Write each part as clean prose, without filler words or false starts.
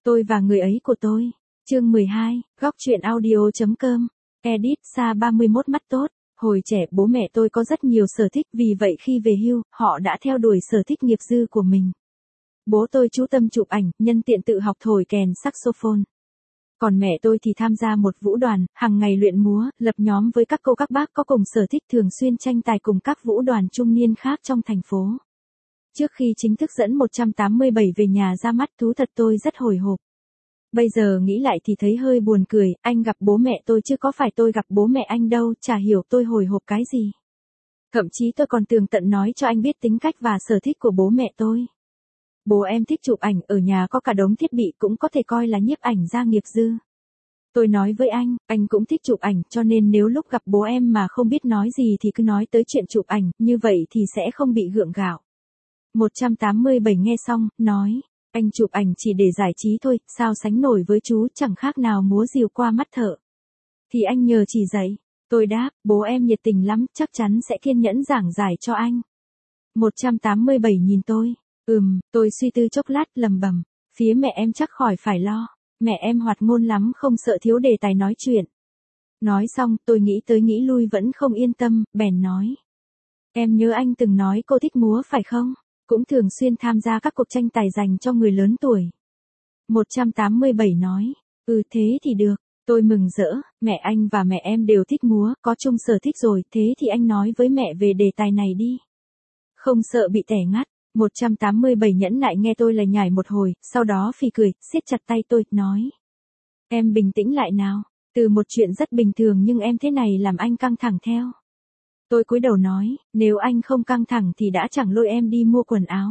Tôi và người ấy của tôi. Chương 12, góc truyện audio.com. Edit Sa 31 mắt tốt. Hồi trẻ bố mẹ tôi có rất nhiều sở thích, vì vậy khi về hưu, họ đã theo đuổi sở thích nghiệp dư của mình. Bố tôi chú tâm chụp ảnh, nhân tiện tự học thổi kèn saxophone. Còn mẹ tôi thì tham gia một vũ đoàn, hàng ngày luyện múa, lập nhóm với các cô các bác có cùng sở thích, thường xuyên tranh tài cùng các vũ đoàn trung niên khác trong thành phố. Trước khi chính thức dẫn 187 về nhà ra mắt, thú thật tôi rất hồi hộp. Bây giờ nghĩ lại thì thấy hơi buồn cười, anh gặp bố mẹ tôi chứ có phải tôi gặp bố mẹ anh đâu, chả hiểu tôi hồi hộp cái gì. Thậm chí tôi còn tường tận nói cho anh biết tính cách và sở thích của bố mẹ tôi. Bố em thích chụp ảnh, ở nhà có cả đống thiết bị, cũng có thể coi là nhiếp ảnh gia nghiệp dư. Tôi nói với anh cũng thích chụp ảnh, cho nên nếu lúc gặp bố em mà không biết nói gì thì cứ nói tới chuyện chụp ảnh, như vậy thì sẽ không bị gượng gạo. 187 nghe xong, nói, anh chụp ảnh chỉ để giải trí thôi, sao sánh nổi với chú, chẳng khác nào múa rìu qua mắt thợ. Thì anh nhờ chỉ dạy. Tôi đáp, bố em nhiệt tình lắm, chắc chắn sẽ kiên nhẫn giảng giải cho anh. 187 nhìn tôi. Tôi suy tư chốc lát, lầm bầm. Phía mẹ em chắc khỏi phải lo. Mẹ em hoạt ngôn lắm, không sợ thiếu đề tài nói chuyện. Nói xong, tôi nghĩ tới nghĩ lui vẫn không yên tâm, bèn nói. Em nhớ anh từng nói cô thích múa phải không? Cũng thường xuyên tham gia các cuộc tranh tài dành cho người lớn tuổi. 187 nói. Thế thì được. Tôi mừng rỡ, mẹ anh và mẹ em đều thích múa, có chung sở thích rồi, thế thì anh nói với mẹ về đề tài này đi. Không sợ bị tẻ ngắt. 187 nhẫn nại nghe tôi lải nhải một hồi, sau đó phì cười, siết chặt tay tôi, nói. Em bình tĩnh lại nào, từ một chuyện rất bình thường nhưng em thế này làm anh căng thẳng theo. Tôi cúi đầu nói, nếu anh không căng thẳng thì đã chẳng lôi em đi mua quần áo.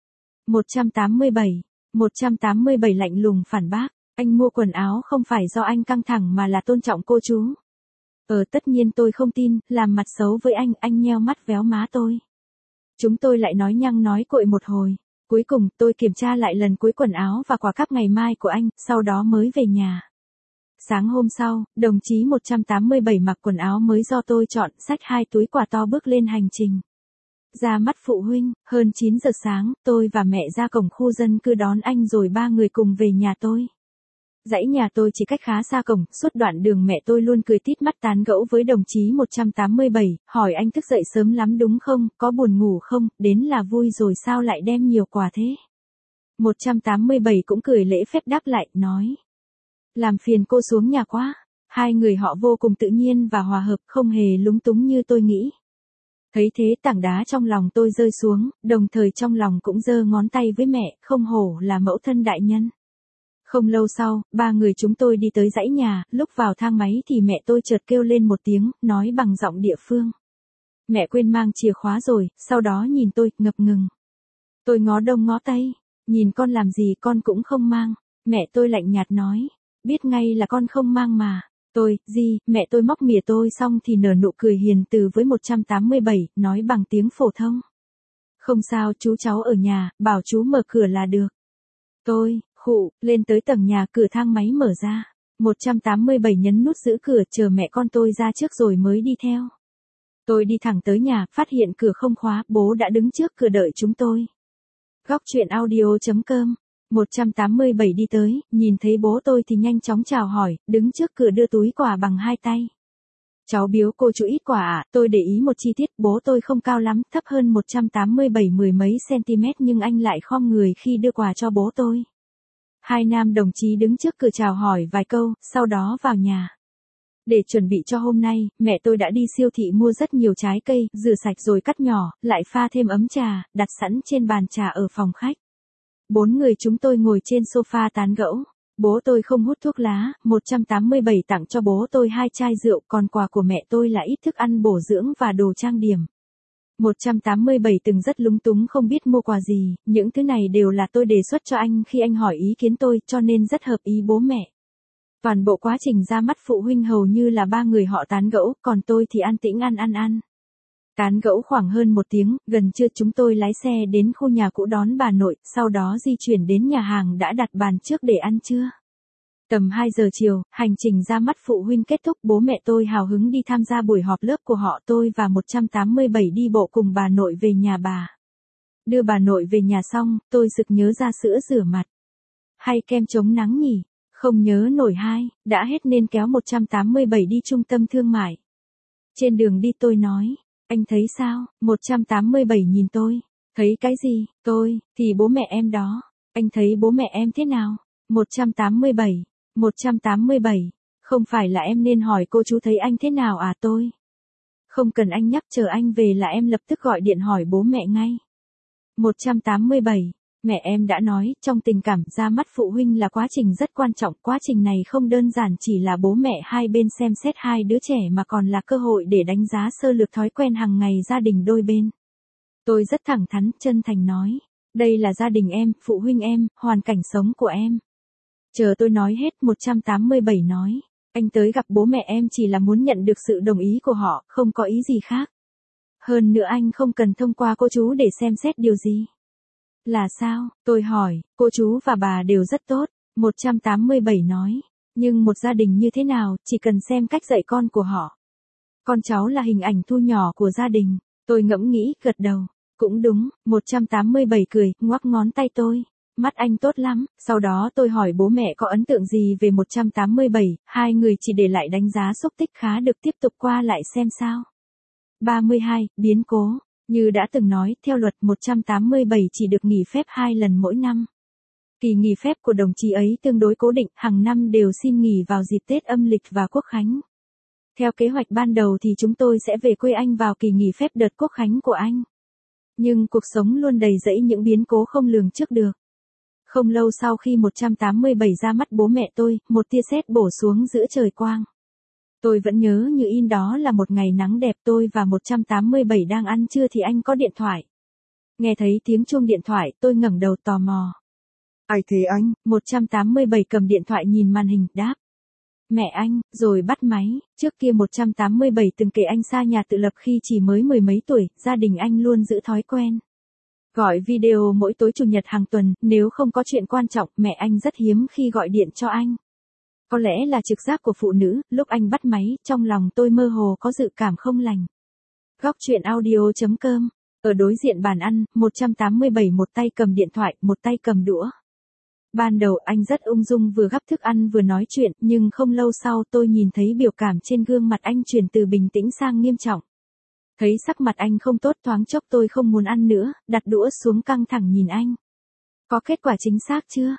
187 lạnh lùng phản bác, anh mua quần áo không phải do anh căng thẳng mà là tôn trọng cô chú. Tất nhiên tôi không tin, làm mặt xấu với anh nheo mắt véo má tôi. Chúng tôi lại nói nhăng nói cội một hồi. Cuối cùng, tôi kiểm tra lại lần cuối quần áo và quà cáp ngày mai của anh, sau đó mới về nhà. Sáng hôm sau, đồng chí 187 mặc quần áo mới do tôi chọn, xách 2 túi quà to bước lên hành trình. Ra mắt phụ huynh, hơn 9 giờ sáng, tôi và mẹ ra cổng khu dân cư đón anh rồi 3 người cùng về nhà tôi. Dãy nhà tôi chỉ cách khá xa cổng, suốt đoạn đường mẹ tôi luôn cười tít mắt tán gẫu với đồng chí 187, hỏi anh thức dậy sớm lắm đúng không, có buồn ngủ không, đến là vui rồi sao lại đem nhiều quà thế. 187 cũng cười lễ phép đáp lại, nói. Làm phiền cô xuống nhà quá. Hai người họ vô cùng tự nhiên và hòa hợp, không hề lúng túng như tôi nghĩ. Thấy thế tảng đá trong lòng tôi rơi xuống, đồng thời trong lòng cũng giơ ngón tay với mẹ, không hổ là mẫu thân đại nhân. Không lâu sau, 3 người chúng tôi đi tới dãy nhà, lúc vào thang máy thì mẹ tôi chợt kêu lên một tiếng, nói bằng giọng địa phương. Mẹ quên mang chìa khóa rồi, sau đó nhìn tôi, ngập ngừng. Tôi ngó đông ngó tây, nhìn con làm gì con cũng không mang. Mẹ tôi lạnh nhạt nói, biết ngay là con không mang mà. Mẹ tôi móc mỉa tôi xong thì nở nụ cười hiền từ với 187, nói bằng tiếng phổ thông. Không sao chú cháu ở nhà, bảo chú mở cửa là được. Tôi, lên tới tầng nhà, cửa thang máy mở ra. 187 nhấn nút giữ cửa chờ mẹ con tôi ra trước rồi mới đi theo. Tôi đi thẳng tới nhà, phát hiện cửa không khóa, bố đã đứng trước cửa đợi chúng tôi. Góc truyện audio.com. 187 đi tới, nhìn thấy bố tôi thì nhanh chóng chào hỏi, đứng trước cửa đưa túi quà bằng 2 tay. Cháu biếu cô chú ít quà ạ, tôi để ý một chi tiết, bố tôi không cao lắm, thấp hơn 187 mười mấy cm nhưng anh lại khom người khi đưa quà cho bố tôi. 2 nam đồng chí đứng trước cửa chào hỏi vài câu, sau đó vào nhà. Để chuẩn bị cho hôm nay, mẹ tôi đã đi siêu thị mua rất nhiều trái cây, rửa sạch rồi cắt nhỏ, lại pha thêm ấm trà, đặt sẵn trên bàn trà ở phòng khách. 4 người chúng tôi ngồi trên sofa tán gẫu. Bố tôi không hút thuốc lá, 187 tặng cho bố tôi 2 chai rượu, còn quà của mẹ tôi là ít thức ăn bổ dưỡng và đồ trang điểm. 187 từng rất lúng túng không biết mua quà gì, những thứ này đều là tôi đề xuất cho anh khi anh hỏi ý kiến tôi, cho nên rất hợp ý bố mẹ. Toàn bộ quá trình ra mắt phụ huynh hầu như là 3 người họ tán gẫu, còn tôi thì an tĩnh ăn. Tán gẫu khoảng hơn 1 tiếng, gần trưa chúng tôi lái xe đến khu nhà cũ đón bà nội, sau đó di chuyển đến nhà hàng đã đặt bàn trước để ăn trưa. Tầm 2 giờ chiều, hành trình ra mắt phụ huynh kết thúc, bố mẹ tôi hào hứng đi tham gia buổi họp lớp của họ, tôi và 187 đi bộ cùng bà nội về nhà bà. Đưa bà nội về nhà xong, tôi sực nhớ ra sữa rửa mặt. hay kem chống nắng nhỉ? Không nhớ nổi hai, đã hết nên kéo 187 đi trung tâm thương mại. Trên đường đi tôi nói, anh thấy sao? 187 nhìn tôi. Thấy cái gì? Tôi, thì bố mẹ em đó. Anh thấy bố mẹ em thế nào? 187. Không phải là em nên hỏi cô chú thấy anh thế nào à tôi? Không cần anh nhắc, chờ anh về là em lập tức gọi điện hỏi bố mẹ ngay. 187. Mẹ em đã nói, trong tình cảm ra mắt phụ huynh là quá trình rất quan trọng, quá trình này không đơn giản chỉ là bố mẹ hai bên xem xét hai đứa trẻ mà còn là cơ hội để đánh giá sơ lược thói quen hàng ngày gia đình đôi bên. Tôi rất thẳng thắn, chân thành nói, đây là gia đình em, phụ huynh em, hoàn cảnh sống của em. Chờ tôi nói hết, 187 nói, anh tới gặp bố mẹ em chỉ là muốn nhận được sự đồng ý của họ, không có ý gì khác. Hơn nữa anh không cần thông qua cô chú để xem xét điều gì. Là sao? Tôi hỏi, cô chú và bà đều rất tốt. 187 nói, nhưng một gia đình như thế nào, chỉ cần xem cách dạy con của họ. Con cháu là hình ảnh thu nhỏ của gia đình. Tôi ngẫm nghĩ, gật đầu. Cũng đúng, 187 cười, ngoắc ngón tay tôi. Mắt anh tốt lắm. Sau đó tôi hỏi bố mẹ có ấn tượng gì về 187, hai người chỉ để lại đánh giá xúc tích khá được, tiếp tục qua lại xem sao. 32, biến cố. Như đã từng nói, theo luật 187 chỉ được nghỉ phép 2 lần mỗi năm. Kỳ nghỉ phép của đồng chí ấy tương đối cố định, hàng năm đều xin nghỉ vào dịp Tết âm lịch và Quốc khánh. Theo kế hoạch ban đầu thì chúng tôi sẽ về quê anh vào kỳ nghỉ phép đợt Quốc khánh của anh. Nhưng cuộc sống luôn đầy rẫy những biến cố không lường trước được. Không lâu sau khi 187 ra mắt bố mẹ tôi, một tia sét bổ xuống giữa trời quang. Tôi vẫn nhớ như in, đó là một ngày nắng đẹp, tôi và 187 đang ăn trưa thì anh có điện thoại. Nghe thấy tiếng chuông điện thoại, tôi ngẩng đầu tò mò. Ai thế anh? 187 cầm điện thoại nhìn màn hình, đáp. Mẹ anh, rồi bắt máy. Trước kia 187 từng kể anh xa nhà tự lập khi chỉ mới 10 mấy tuổi, gia đình anh luôn giữ thói quen gọi video mỗi tối chủ nhật hàng tuần, nếu không có chuyện quan trọng, mẹ anh rất hiếm khi gọi điện cho anh. Có lẽ là trực giác của phụ nữ, lúc anh bắt máy, trong lòng tôi mơ hồ có dự cảm không lành. Góc chuyện audio.com. Ở đối diện bàn ăn, 187 một tay cầm điện thoại, một tay cầm đũa. Ban đầu anh rất ung dung vừa gắp thức ăn vừa nói chuyện, nhưng không lâu sau tôi nhìn thấy biểu cảm trên gương mặt anh chuyển từ bình tĩnh sang nghiêm trọng. Thấy sắc mặt anh không tốt, thoáng chốc tôi không muốn ăn nữa, đặt đũa xuống căng thẳng nhìn anh. Có kết quả chính xác chưa?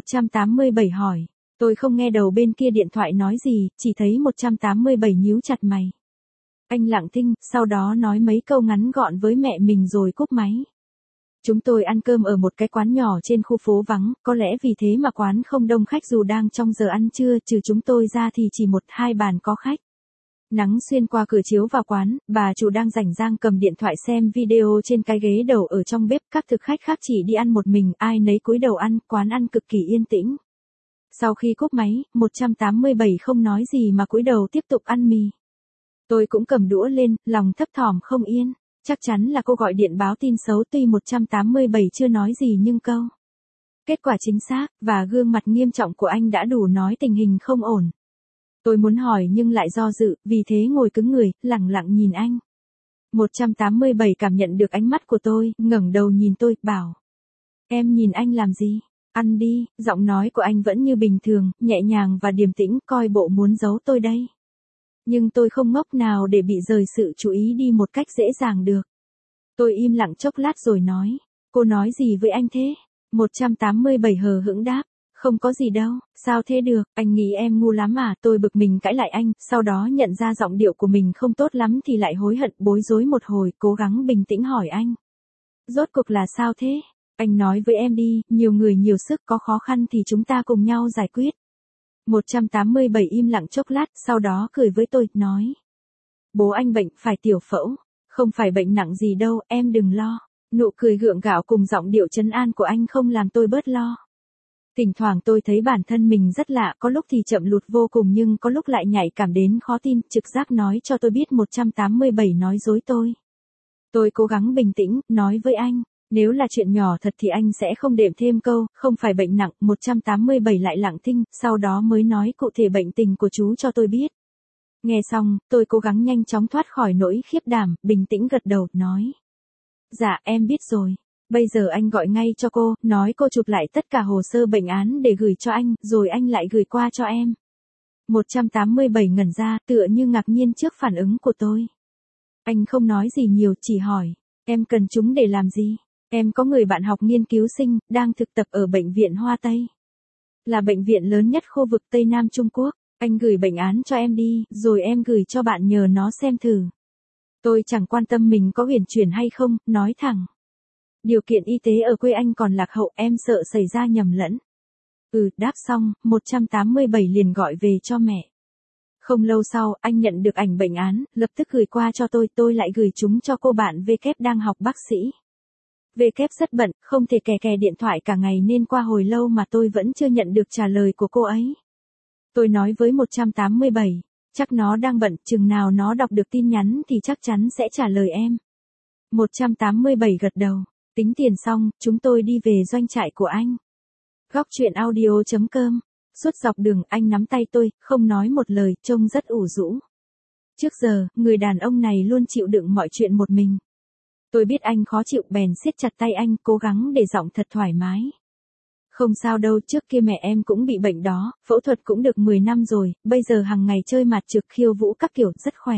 187 hỏi. Tôi không nghe đầu bên kia điện thoại nói gì, chỉ thấy 187 nhíu chặt mày. Anh lặng thinh, sau đó nói mấy câu ngắn gọn với mẹ mình rồi cúp máy. Chúng tôi ăn cơm ở một cái quán nhỏ trên khu phố vắng, có lẽ vì thế mà quán không đông khách dù đang trong giờ ăn trưa, trừ chúng tôi ra thì chỉ 1-2 bàn có khách. Nắng xuyên qua cửa chiếu vào quán, bà chủ đang rảnh rang cầm điện thoại xem video trên cái ghế đầu ở trong bếp, các thực khách khác chỉ đi ăn một mình, ai nấy cúi đầu ăn, quán ăn cực kỳ yên tĩnh. Sau khi cúp máy, 187 không nói gì mà cúi đầu tiếp tục ăn mì. Tôi cũng cầm đũa lên, lòng thấp thỏm không yên. Chắc chắn là cô gọi điện báo tin xấu, tuy 187 chưa nói gì nhưng câu kết quả chính xác, và gương mặt nghiêm trọng của anh đã đủ nói tình hình không ổn. Tôi muốn hỏi nhưng lại do dự, vì thế ngồi cứng người, lẳng lặng nhìn anh. 187 cảm nhận được ánh mắt của tôi, ngẩng đầu nhìn tôi, bảo. Em nhìn anh làm gì? Ăn đi, giọng nói của anh vẫn như bình thường, nhẹ nhàng và điềm tĩnh, coi bộ muốn giấu tôi đây. Nhưng tôi không ngốc nào để bị rời sự chú ý đi một cách dễ dàng được. Tôi im lặng chốc lát rồi nói, cô nói gì với anh thế? 187 hờ hững đáp, không có gì đâu, sao thế được, anh nghĩ em ngu lắm à? Tôi bực mình cãi lại anh, sau đó nhận ra giọng điệu của mình không tốt lắm thì lại hối hận, bối rối một hồi, cố gắng bình tĩnh hỏi anh. Rốt cuộc là sao thế? Anh nói với em đi, nhiều người nhiều sức, có khó khăn thì chúng ta cùng nhau giải quyết. 187 im lặng chốc lát, sau đó cười với tôi, nói. Bố anh bệnh, phải tiểu phẫu. Không phải bệnh nặng gì đâu, em đừng lo. Nụ cười gượng gạo cùng giọng điệu trấn an của anh không làm tôi bớt lo. Thỉnh thoảng tôi thấy bản thân mình rất lạ, có lúc thì chậm lụt vô cùng nhưng có lúc lại nhạy cảm đến khó tin, trực giác nói cho tôi biết 187 nói dối tôi. Tôi cố gắng bình tĩnh, nói với anh. Nếu là chuyện nhỏ thật thì anh sẽ không đệm thêm câu, không phải bệnh nặng, 187 lại lặng thinh, sau đó mới nói cụ thể bệnh tình của chú cho tôi biết. Nghe xong, tôi cố gắng nhanh chóng thoát khỏi nỗi khiếp đảm, bình tĩnh gật đầu, nói. Dạ em biết rồi. Bây giờ anh gọi ngay cho cô, nói cô chụp lại tất cả hồ sơ bệnh án để gửi cho anh, rồi anh lại gửi qua cho em. 187 ngẩn ra, tựa như ngạc nhiên trước phản ứng của tôi. Anh không nói gì nhiều, chỉ hỏi, em cần chúng để làm gì? Em có người bạn học nghiên cứu sinh, đang thực tập ở Bệnh viện Hoa Tây. Là bệnh viện lớn nhất khu vực Tây Nam Trung Quốc. Anh gửi bệnh án cho em đi, rồi em gửi cho bạn nhờ nó xem thử. Tôi chẳng quan tâm mình có huyền chuyển hay không, nói thẳng. Điều kiện y tế ở quê anh còn lạc hậu, em sợ xảy ra nhầm lẫn. Đáp xong, 187 liền gọi về cho mẹ. Không lâu sau, anh nhận được ảnh bệnh án, lập tức gửi qua cho tôi lại gửi chúng cho cô bạn V kép đang học bác sĩ. V kép rất bận, không thể kè điện thoại cả ngày nên qua hồi lâu mà tôi vẫn chưa nhận được trả lời của cô ấy. Tôi nói với 187, chắc nó đang bận, chừng nào nó đọc được tin nhắn thì chắc chắn sẽ trả lời em. 187 gật đầu, tính tiền xong, chúng tôi đi về doanh trại của anh. Góc truyện audio.com. Suốt dọc đường anh nắm tay tôi, không nói một lời, trông rất ủ rũ. Trước giờ, người đàn ông này luôn chịu đựng mọi chuyện một mình. Tôi biết anh khó chịu bèn siết chặt tay anh, cố gắng để giọng thật thoải mái. Không sao đâu, trước kia mẹ em cũng bị bệnh đó, phẫu thuật cũng được 10 năm rồi, bây giờ hàng ngày chơi mặt trược khiêu vũ các kiểu, rất khỏe.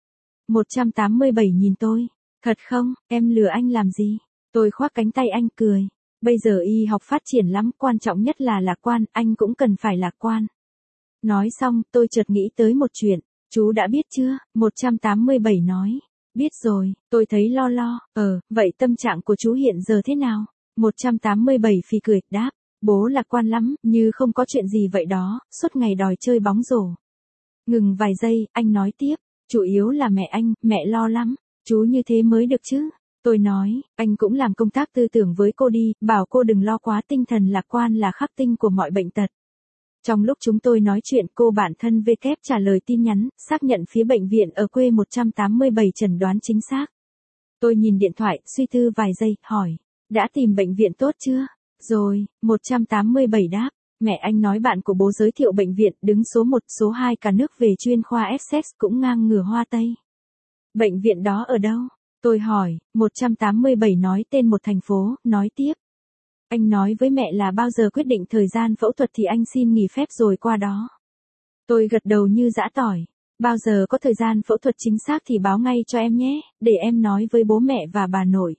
187 nhìn tôi, thật không, em lừa anh làm gì? Tôi khoác cánh tay anh cười. Bây giờ y học phát triển lắm, quan trọng nhất là lạc quan, anh cũng cần phải lạc quan. Nói xong, tôi chợt nghĩ tới một chuyện, chú đã biết chưa? 187 nói, biết rồi, tôi thấy lo. Vậy tâm trạng của chú hiện giờ thế nào? 187 phì cười, đáp, bố lạc quan lắm, như không có chuyện gì vậy đó, suốt ngày đòi chơi bóng rổ. Ngừng vài giây, anh nói tiếp, chủ yếu là mẹ anh, mẹ lo lắm, chú như thế mới được chứ. Tôi nói, anh cũng làm công tác tư tưởng với cô đi, bảo cô đừng lo quá, tinh thần lạc quan là khắc tinh của mọi bệnh tật. Trong lúc chúng tôi nói chuyện, cô bạn thân V kép trả lời tin nhắn, xác nhận phía bệnh viện ở quê 187 chẩn đoán chính xác. Tôi nhìn điện thoại, suy tư vài giây, hỏi, đã tìm bệnh viện tốt chưa? Rồi, 187 đáp, mẹ anh nói bạn của bố giới thiệu bệnh viện đứng số 1, số 2 cả nước về chuyên khoa Essex cũng ngang ngửa Hoa Tây. Bệnh viện đó ở đâu? Tôi hỏi, 187 nói tên một thành phố, nói tiếp. Anh nói với mẹ là bao giờ quyết định thời gian phẫu thuật thì anh xin nghỉ phép rồi qua đó. Tôi gật đầu như giã tỏi. Bao giờ có thời gian phẫu thuật chính xác thì báo ngay cho em nhé, để em nói với bố mẹ và bà nội.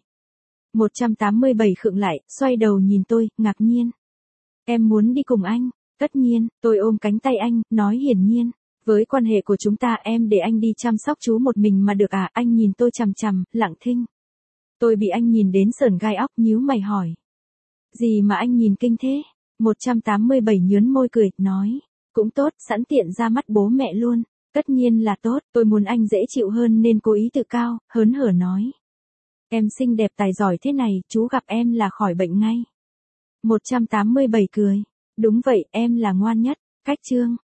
187 khựng lại, xoay đầu nhìn tôi, ngạc nhiên. Em muốn đi cùng anh? Tất nhiên, tôi ôm cánh tay anh, nói hiển nhiên. Với quan hệ của chúng ta em để anh đi chăm sóc chú một mình mà được à? Anh nhìn tôi chằm chằm, lặng thinh. Tôi bị anh nhìn đến sởn gai óc, nhíu mày hỏi. Gì mà anh nhìn kinh thế? 187 nhướn môi cười, nói. Cũng tốt, sẵn tiện ra mắt bố mẹ luôn. Tất nhiên là tốt, tôi muốn anh dễ chịu hơn nên cố ý tự cao, hớn hở nói. Em xinh đẹp tài giỏi thế này, chú gặp em là khỏi bệnh ngay. 187 cười. Đúng vậy, em là ngoan nhất. Cách chương.